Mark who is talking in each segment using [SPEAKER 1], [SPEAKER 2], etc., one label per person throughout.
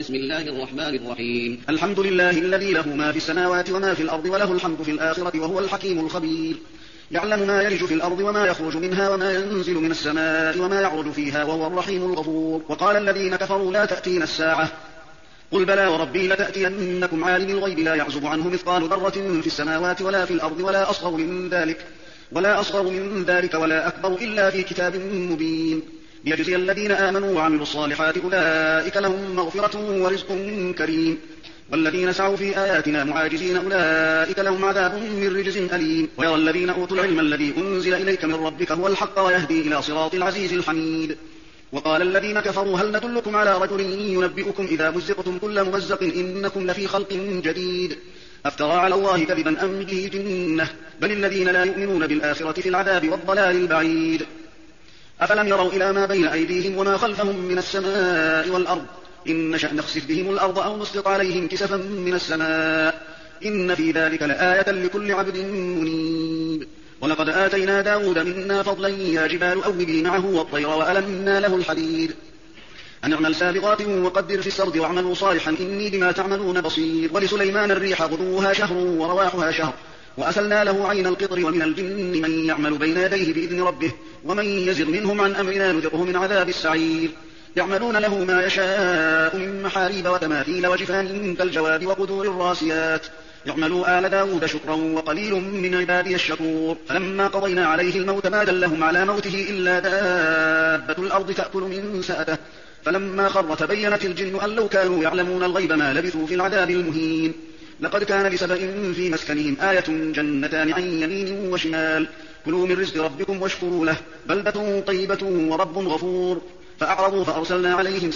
[SPEAKER 1] بسم الله الرحمن الرحيم.
[SPEAKER 2] الحمد لله الذي له ما في السماوات وما في الأرض وله الحمد في الآخرة وهو الحكيم الخبير. يعلم ما يلج في الأرض وما يخرج منها وما ينزل من السماء وما يعرج فيها وهو الرحيم الغفور. وقال الذين كفروا لا تأتينا الساعة قل بلى وربي لتأتينكم عالم الغيب لا يعزب عنه مثقال ذرة في السماوات ولا في الأرض ولا أصغر من ذلك ولا أكبر إلا في كتاب مبين ليجزي الذين آمنوا وعملوا الصالحات أولئك لهم مغفرة ورزق كريم. والذين سعوا في آياتنا معاجزين أولئك لهم عذاب من رجز أليم. ويرى الذين أوتوا العلم الذي أنزل إليك من ربك هو الحق ويهدي إلى صراط العزيز الحميد. وقال الذين كفروا هل ندلكم على رجل ينبئكم إذا مزقتم كل ممزق إنكم لفي خلق جديد أفترى على الله كذبا أم به جنة بل الذين لا يؤمنون بالآخرة في العذاب والضلال البعيد. أفلم يروا إلى ما بين أيديهم وما خلفهم من السماء والأرض إن نشأ نخسف بهم الأرض أو نسقط عليهم كسفا من السماء إن في ذلك لآية لكل عبد منيب. ولقد آتينا داود منا فضلا يا جبال أوبي معه والطير وألنا له الحديد أن اعمل سابغات وقدر في السرد واعملوا صالحا إني بما تعملون بصير. ولسليمان الريح غدوها شهر ورواحها شهر وأسلنا له عين القطر ومن الجن من يعمل بين يديه بإذن ربه ومن يزغ منهم عن أمرنا نذقه من عذاب السعير. يعملون له ما يشاء من محاريب وتماثيل وجفان كالجواب وقدور الراسيات يعملوا آل داود شكرا وقليل من عبادي الشكور. فلما قضينا عليه الموت ما دلهم على موته إلا دابة الأرض تأكل من سأته فلما خر تبينت الجن أن لو كانوا يعلمون الغيب ما لبثوا في العذاب المهين. لقد كان لسبأ في مسكنهم آية جنتان عن يمين وشمال كلوا من رزق ربكم واشكروا له بلدة طيبة ورب غفور. فأعرضوا فأرسلنا عليهم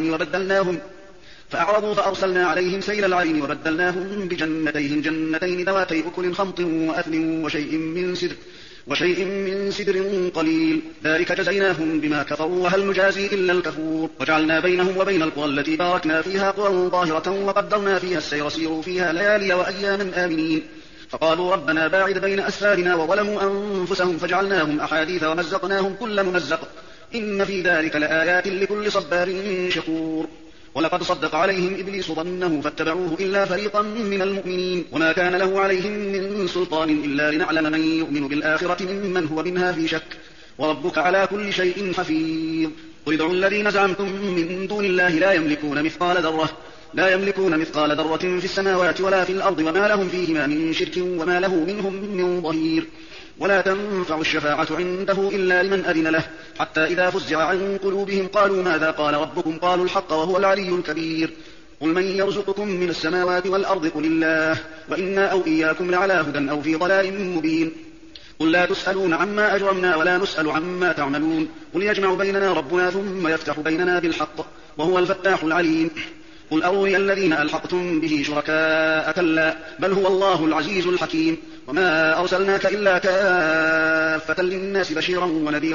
[SPEAKER 2] وبدلناهم بجنتيهم جنتين ذواتي أكل خمط وأثل وشيء من سدر قليل ذلك جزيناهم بما كفروا وهل نجازي إلا الكفور. وجعلنا بينهم وبين القرى التي باركنا فيها قرى ظاهرة وقدرنا فيها السير سيروا فيها ليالي وأياما آمنين. فقالوا ربنا باعد بين أسفارنا وظلموا أنفسهم فجعلناهم أحاديث ومزقناهم كل ممزق إن في ذلك لآيات لكل صبار شكور. ولقد صدق عليهم إبليس ظنه فاتبعوه إلا فريقا من المؤمنين وما كان له عليهم من سلطان إلا لنعلم من يؤمن بالآخرة ممن هو منها في شك وربك على كل شيء حفيظ. قل ادعوا الذين زعمتم من دون الله لا يملكون مثقال ذرة في السماوات ولا في الأرض وما لهم فيهما من شرك وما له منهم من ظهير. ولا تنفع الشفاعة عنده إلا لمن أذن له حتى إذا فزع عن قلوبهم قالوا ماذا قال ربكم قالوا الحق وهو العلي الكبير. قل من يرزقكم من السماوات والأرض قل الله وإنا أو إياكم لعلى هدى أو في ضلال مبين. قل لا تسألون عما أجرمنا ولا نسأل عما تعملون قل يجمع بيننا ربنا ثم يفتح بيننا بالحق وهو الفتاح العليم. قل أروني الذين ألحقتم به شركاء كلا بل هو الله العزيز الحكيم. وما أرسلناك إلا كافة للناس بشيرا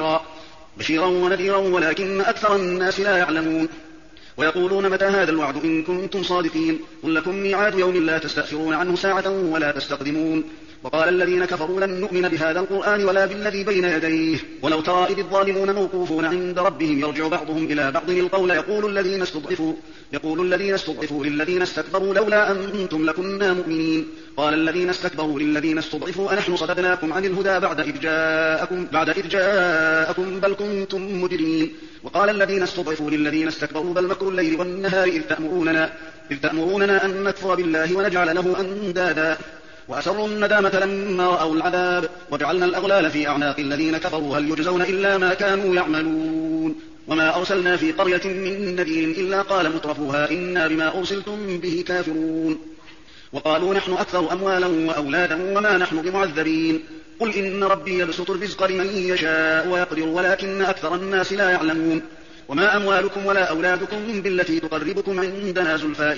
[SPEAKER 2] ونذيرا ولكن أكثر الناس لا يعلمون. ويقولون متى هذا الوعد إن كنتم صادقين قل لكم ميعاد يوم لا تستأخرون عنه ساعة ولا تستقدمون. وقال الذين كفروا لن نؤمن بهذا القرآن ولا بالذي بين يديه ولو ترى إذ الظالمون موقوفون عند ربهم يرجع بعضهم إلى بعض القول يقول الذين استضعفوا للذين استكبروا لولا أنتم لكنا مؤمنين قال الذين استكبروا للذين استضعفوا أنحن صددناكم عن الهدى بعد إذ جاءكم بل كنتم مجرمين. وقال الذين استضعفوا للذين استكبروا بل مكر الليل والنهار إذ تأمروننا أن نكفر بالله ونجعل له أندادا وأسروا الندامة لما رأوا العذاب وجعلنا الأغلال في أعناق الذين كفروا هل يجزون إلا ما كانوا يعملون. وما أرسلنا في قرية من نذير إلا قال مترفوها إنا بما أرسلتم به كافرون. وقالوا نحن أكثر أموالا وأولادا وما نحن بمعذبين قل إن ربي يبسط الرزق لمن يشاء ويقدر ولكن أكثر الناس لا يعلمون. وما أموالكم ولا أولادكم بالتي تقربكم عندنا زلفى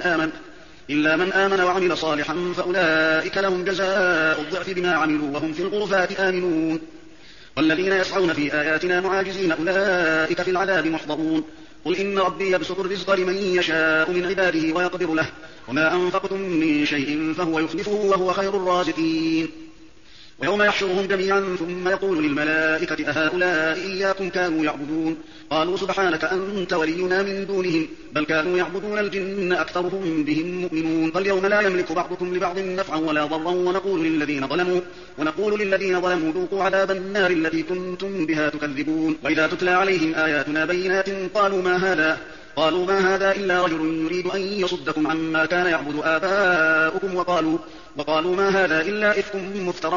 [SPEAKER 2] إلا من آمن وعمل صالحا فأولئك لهم جزاء الضعف بما عملوا وهم في الغرفات آمنون. والذين يسعون في آياتنا معاجزين أولئك في العذاب محضرون. قل إن ربي يبسط الرزق لمن يشاء من عباده ويقدر له وما أنفقتم من شيء فهو يخلفه وهو خير الرازقين. ويوم يحشرهم جميعا ثم يقول للملائكة أهؤلاء إياكم كانوا يعبدون قالوا سبحانك أنت ولينا من دونهم بل كانوا يعبدون الجن أكثرهم بهم مؤمنون فاليوم لا يملك بعضكم لبعض نفعا ولا ضرا ونقول للذين ظلموا ذوقوا عذاب النار التي كنتم بها تكذبون وإذا تتلى عليهم آياتنا بينات قالوا ما هذا إلا رجل يريد أن يصدكم عما كان يعبد آباؤكم وقالوا ما هذا إلا إفك مفترى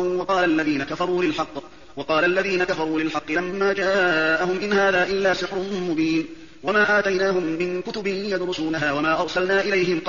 [SPEAKER 2] وقال الذين كفروا للحق لما جاءهم إن هذا إلا سحر مبين وما آتيناهم من كتب يدرسونها وما أرسلنا إليهم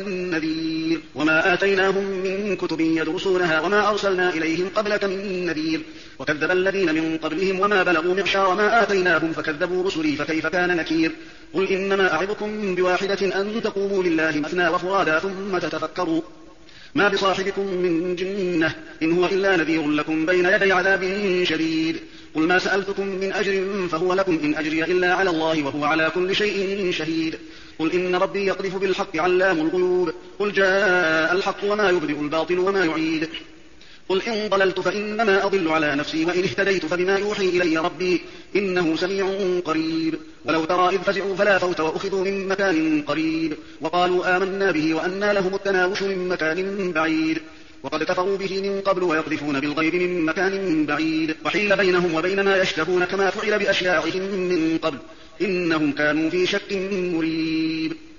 [SPEAKER 2] قبلك من نذير وكذب الذين من قبلهم وما بلغوا معشار ما آتيناهم فكذبوا رسلي فكيف كان نكير قل إنما أعظكم بواحدة أن تقوموا لله مثنى وفرادا ثم تتفكروا ما بصاحبكم من جنة إن هو إلا نذير لكم بين يدي عذاب شديد قل ما سألتكم من أجر فهو لكم إن أجري إلا على الله وهو على كل شيء شهيد قل إن ربي يقذف بالحق علام الغيوب قل جاء الحق وما يبدئ الباطل وما يعيد قل إن ضللت فإنما أضل على نفسي وإن اهتديت فبما يوحي إلي ربي إنه سميع قريب ولو ترى إذ فزعوا فلا فوت وأخذوا من مكان قريب وقالوا آمنا به وأنى لهم التناوش من مكان بعيد وقد كفروا به من قبل ويقذفون بالغيب من مكان بعيد وحيل بينهم وبين ما يشتهون كما فعل بأشياعهم من قبل إنهم كانوا في شك مريب